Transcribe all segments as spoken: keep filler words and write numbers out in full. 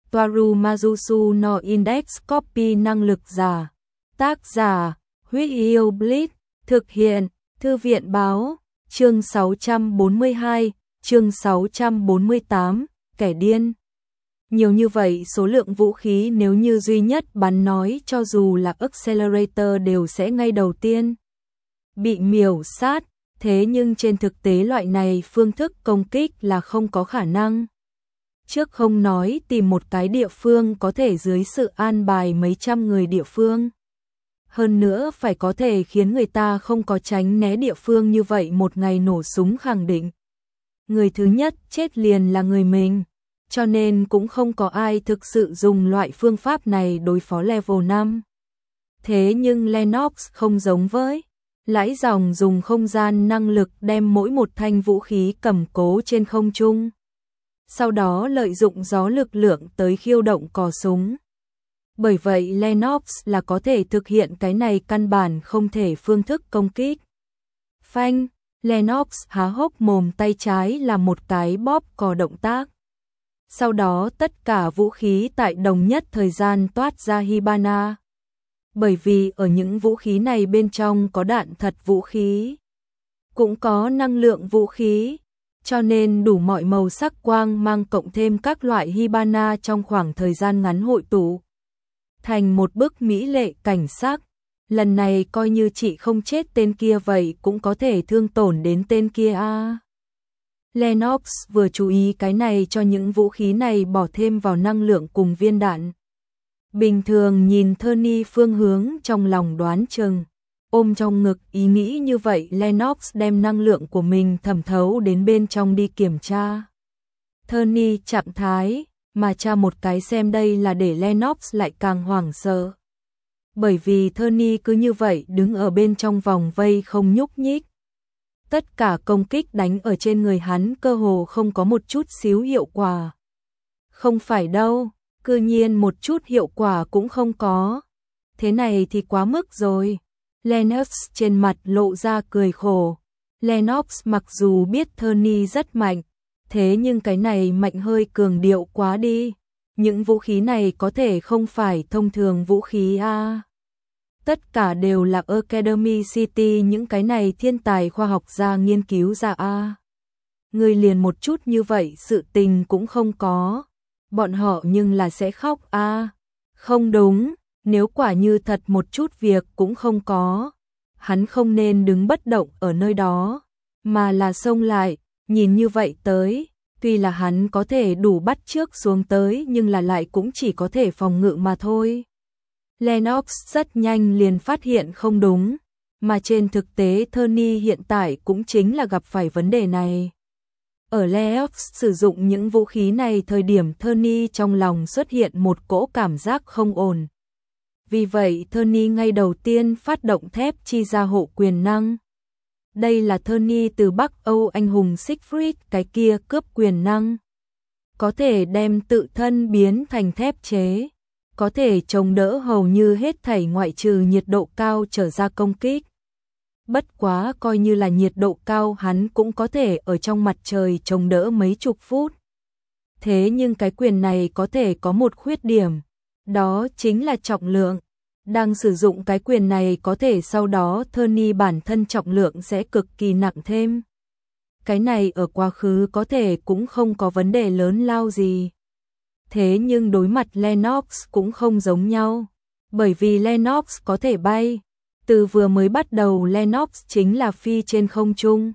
Toaru Majusu no Index Copy năng lực giả. Tác giả, Huyết Yêu Blitz, thực hiện, Thư viện báo, chương sáu trăm bốn mươi hai, chương sáu trăm bốn mươi tám, kẻ điên. Nhiều như vậy số lượng vũ khí nếu như duy nhất bắn nói cho dù là Accelerator đều sẽ ngay đầu tiên bị miểu sát, thế nhưng trên thực tế loại này phương thức công kích là không có khả năng. Trước không nói tìm một cái địa phương có thể dưới sự an bài mấy trăm người địa phương. Hơn nữa phải có thể khiến người ta không có tránh né địa phương như vậy một ngày nổ súng khẳng định. Người thứ nhất chết liền là người mình, cho nên cũng không có ai thực sự dùng loại phương pháp này đối phó level năm. Thế nhưng Lennox không giống với lãi dòng dùng không gian năng lực đem mỗi một thanh vũ khí cầm cố trên không trung. Sau đó lợi dụng gió lực lượng tới khiêu động cò súng. Bởi vậy Lennox là có thể thực hiện cái này căn bản không thể phương thức công kích. Phanh, Lennox há hốc mồm tay trái là một cái bóp cò động tác. Sau đó tất cả vũ khí tại đồng nhất thời gian toát ra Hibana. Bởi vì ở những vũ khí này bên trong có đạn thật vũ khí, cũng có năng lượng vũ khí, cho nên đủ mọi màu sắc quang mang cộng thêm các loại Hibana trong khoảng thời gian ngắn hội tụ thành một bức mỹ lệ cảnh sắc. Lần này coi như chị không chết tên kia vậy cũng có thể thương tổn đến tên kia a. À. Lennox vừa chú ý cái này cho những vũ khí này bỏ thêm vào năng lượng cùng viên đạn. Bình thường nhìn Tony phương hướng trong lòng đoán chừng, ôm trong ngực ý nghĩ như vậy Lennox đem năng lượng của mình thẩm thấu đến bên trong đi kiểm tra Tony trạng thái, mà tra một cái xem đây là để Lennox lại càng hoảng sợ. Bởi vì Tony cứ như vậy đứng ở bên trong vòng vây không nhúc nhích. Tất cả công kích đánh ở trên người hắn cơ hồ không có một chút xíu hiệu quả. Không phải đâu, cư nhiên một chút hiệu quả cũng không có. Thế này thì quá mức rồi. Lennox trên mặt lộ ra cười khổ. Lennox mặc dù biết Tony rất mạnh, thế nhưng cái này mạnh hơi cường điệu quá đi. Những vũ khí này có thể không phải thông thường vũ khí a. À. Tất cả đều là Academy City những cái này thiên tài khoa học gia nghiên cứu ra a. À. Người liền một chút như vậy sự tình cũng không có. Bọn họ nhưng là sẽ khóc a. À. Không đúng, nếu quả như thật một chút việc cũng không có. Hắn không nên đứng bất động ở nơi đó, mà là xông lại, nhìn như vậy tới. Tuy là hắn có thể đủ bắt trước xuống tới nhưng là lại cũng chỉ có thể phòng ngự mà thôi. Lennox rất nhanh liền phát hiện không đúng, mà trên thực tế Tony hiện tại cũng chính là gặp phải vấn đề này. Ở Lennox sử dụng những vũ khí này thời điểm Tony trong lòng xuất hiện một cỗ cảm giác không ổn. Vì vậy Tony ngay đầu tiên phát động thép chi ra hộ quyền năng. Đây là Tony từ Bắc Âu anh hùng Siegfried cái kia cướp quyền năng. Có thể đem tự thân biến thành thép chế. Có thể chống đỡ hầu như hết thảy ngoại trừ nhiệt độ cao trở ra công kích. Bất quá coi như là nhiệt độ cao hắn cũng có thể ở trong mặt trời chống đỡ mấy chục phút. Thế nhưng cái quyền này có thể có một khuyết điểm, đó chính là trọng lượng. Đang sử dụng cái quyền này có thể sau đó Tony bản thân trọng lượng sẽ cực kỳ nặng thêm. Cái này ở quá khứ có thể cũng không có vấn đề lớn lao gì. Thế nhưng đối mặt Lennox cũng không giống nhau, bởi vì Lennox có thể bay. Từ vừa mới bắt đầu Lennox chính là phi trên không trung.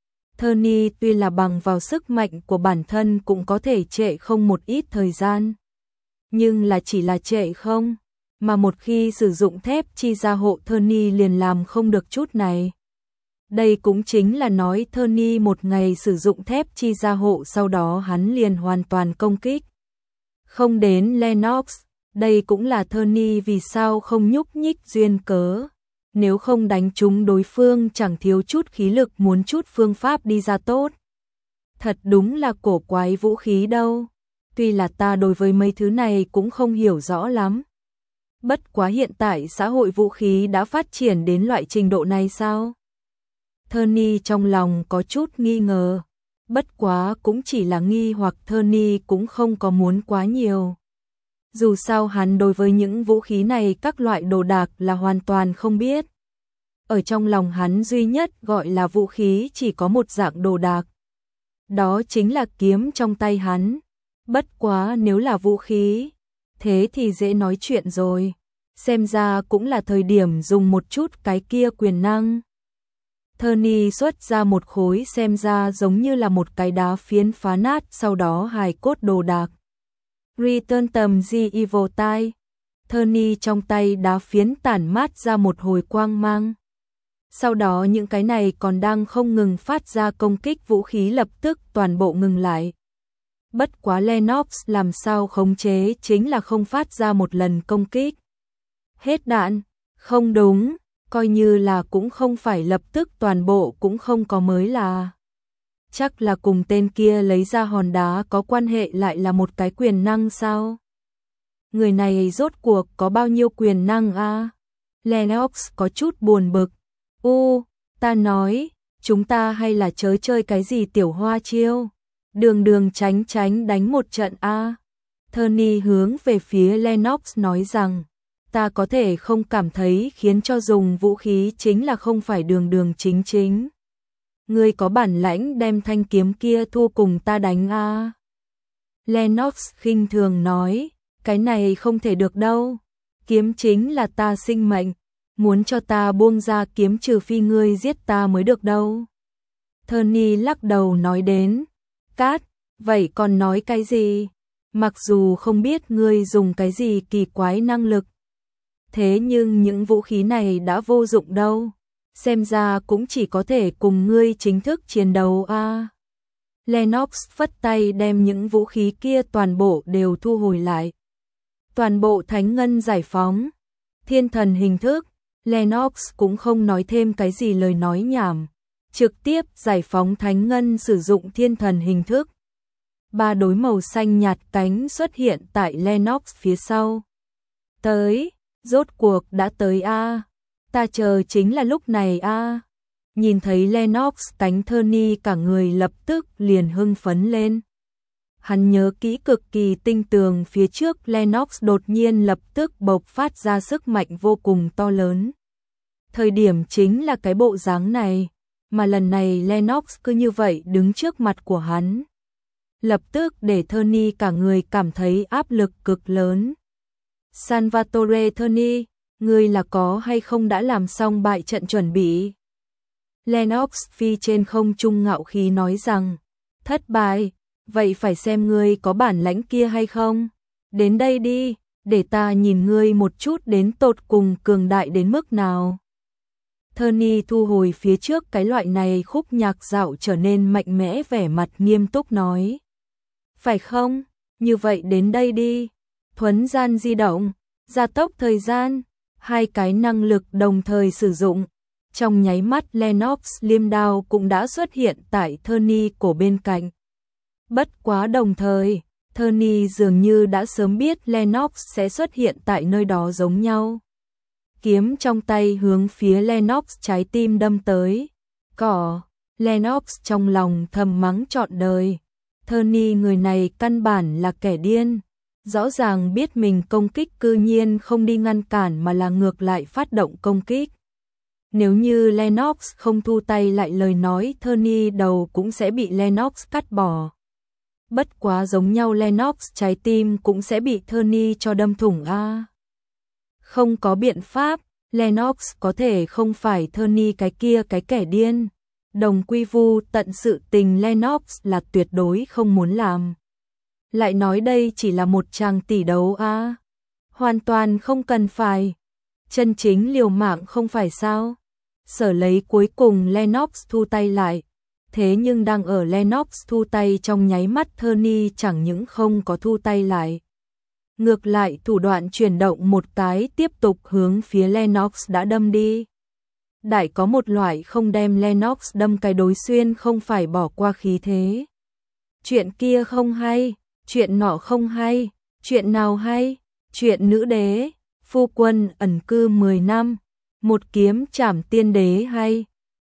Tony tuy là bằng vào sức mạnh của bản thân cũng có thể trệ không một ít thời gian. Nhưng là chỉ là trệ không, mà một khi sử dụng thép chi ra hộ Tony liền làm không được chút này. Đây cũng chính là nói Tony một ngày sử dụng thép chi ra hộ sau đó hắn liền hoàn toàn công kích. Không đến Lennox, đây cũng là Tony vì sao không nhúc nhích duyên cớ. Nếu không đánh trúng đối phương chẳng thiếu chút khí lực muốn chút phương pháp đi ra tốt. Thật đúng là cổ quái vũ khí đâu. Tuy là ta đối với mấy thứ này cũng không hiểu rõ lắm. Bất quá hiện tại xã hội vũ khí đã phát triển đến loại trình độ này sao? Tony trong lòng có chút nghi ngờ. Bất quá cũng chỉ là nghi hoặc Tony cũng không có muốn quá nhiều. Dù sao hắn đối với những vũ khí này các loại đồ đạc là hoàn toàn không biết. Ở trong lòng hắn duy nhất gọi là vũ khí chỉ có một dạng đồ đạc. Đó chính là kiếm trong tay hắn. Bất quá nếu là vũ khí, thế thì dễ nói chuyện rồi. Xem ra cũng là thời điểm dùng một chút cái kia quyền năng. Tony xuất ra một khối xem ra giống như là một cái đá phiến phá nát, sau đó hài cốt đồ đạc. Return tầm The Evil Tai. Tony trong tay đá phiến tản mát ra một hồi quang mang. Sau đó những cái này còn đang không ngừng phát ra công kích vũ khí lập tức toàn bộ ngừng lại. Bất quá Lennox làm sao khống chế chính là không phát ra một lần công kích. Hết đạn, không đúng, coi như là cũng không phải lập tức toàn bộ cũng không có mới là. Chắc là cùng tên kia lấy ra hòn đá có quan hệ, lại là một cái quyền năng sao? Người này rốt cuộc có bao nhiêu quyền năng a? À? Lennox có chút buồn bực. U, ta nói, chúng ta hay là chớ chơi cái gì tiểu hoa chiêu. Đường đường tránh tránh đánh một trận a. À? Tony hướng về phía Lennox nói rằng, ta có thể không cảm thấy khiến cho dùng vũ khí chính là không phải đường đường chính chính. Ngươi có bản lãnh đem thanh kiếm kia thu cùng ta đánh a. À? Lennox khinh thường nói, cái này không thể được đâu. Kiếm chính là ta sinh mệnh, muốn cho ta buông ra kiếm trừ phi ngươi giết ta mới được đâu. Tony lắc đầu nói đến, Cát, vậy còn nói cái gì? Mặc dù không biết ngươi dùng cái gì kỳ quái năng lực, thế nhưng những vũ khí này đã vô dụng đâu. Xem ra cũng chỉ có thể cùng ngươi chính thức chiến đấu a. À. Lennox phất tay đem những vũ khí kia toàn bộ đều thu hồi lại. Toàn bộ thánh ngân giải phóng. Thiên thần hình thức, Lennox cũng không nói thêm cái gì lời nói nhảm. Trực tiếp giải phóng thánh ngân sử dụng thiên thần hình thức. Ba đối màu xanh nhạt cánh xuất hiện tại Lennox phía sau. Tới, rốt cuộc đã tới a. À. Ta chờ chính là lúc này a. À. Nhìn thấy Lennox cánh, Tony cả người lập tức liền hưng phấn lên. Hắn nhớ kỹ cực kỳ tinh tường phía trước Lennox đột nhiên lập tức bộc phát ra sức mạnh vô cùng to lớn. Thời điểm chính là cái bộ dáng này, mà lần này Lennox cứ như vậy đứng trước mặt của hắn. Lập tức để Tony cả người cảm thấy áp lực cực lớn. Salvatore Tony, ngươi là có hay không đã làm xong bại trận chuẩn bị? Lennox phi trên không trung ngạo khí nói rằng, thất bại, vậy phải xem ngươi có bản lãnh kia hay không. Đến đây đi, để ta nhìn ngươi một chút đến tột cùng cường đại đến mức nào. Tony thu hồi phía trước cái loại này khúc nhạc dạo trở nên mạnh mẽ, vẻ mặt nghiêm túc nói. Phải không? Như vậy đến đây đi. Thuấn gian di động, gia tốc thời gian, hai cái năng lực đồng thời sử dụng. Trong nháy mắt Lennox liêm đao cũng đã xuất hiện tại Tony cổ bên cạnh. Bất quá đồng thời, Tony dường như đã sớm biết Lennox sẽ xuất hiện tại nơi đó giống nhau. Kiếm trong tay hướng phía Lennox trái tim đâm tới. Cỏ, Lennox trong lòng thầm mắng trọn đời. Tony người này căn bản là kẻ điên. Rõ ràng biết mình công kích cư nhiên không đi ngăn cản mà là ngược lại phát động công kích. Nếu như Lennox không thu tay lại lời nói, Tony đầu cũng sẽ bị Lennox cắt bỏ. Bất quá giống nhau Lennox trái tim cũng sẽ bị Tony cho đâm thủng a. À. Không có biện pháp, Lennox có thể không phải Tony cái kia cái kẻ điên. Đồng quy vu tận sự tình Lennox là tuyệt đối không muốn làm. Lại nói đây chỉ là một tràng tỷ đấu a. À. Hoàn toàn không cần phải. Chân chính liều mạng không phải sao? Sở lấy cuối cùng Lennox thu tay lại. Thế nhưng đang ở Lennox thu tay trong nháy mắt, Tony chẳng những không có thu tay lại. Ngược lại thủ đoạn chuyển động một cái, tiếp tục hướng phía Lennox đã đâm đi. Đại có một loại không đem Lennox đâm cái đối xuyên không phải bỏ qua khí thế. Chuyện kia không hay, chuyện nọ không hay, chuyện nào hay, chuyện nữ đế, phu quân ẩn cư mười năm, một kiếm trảm tiên đế hay.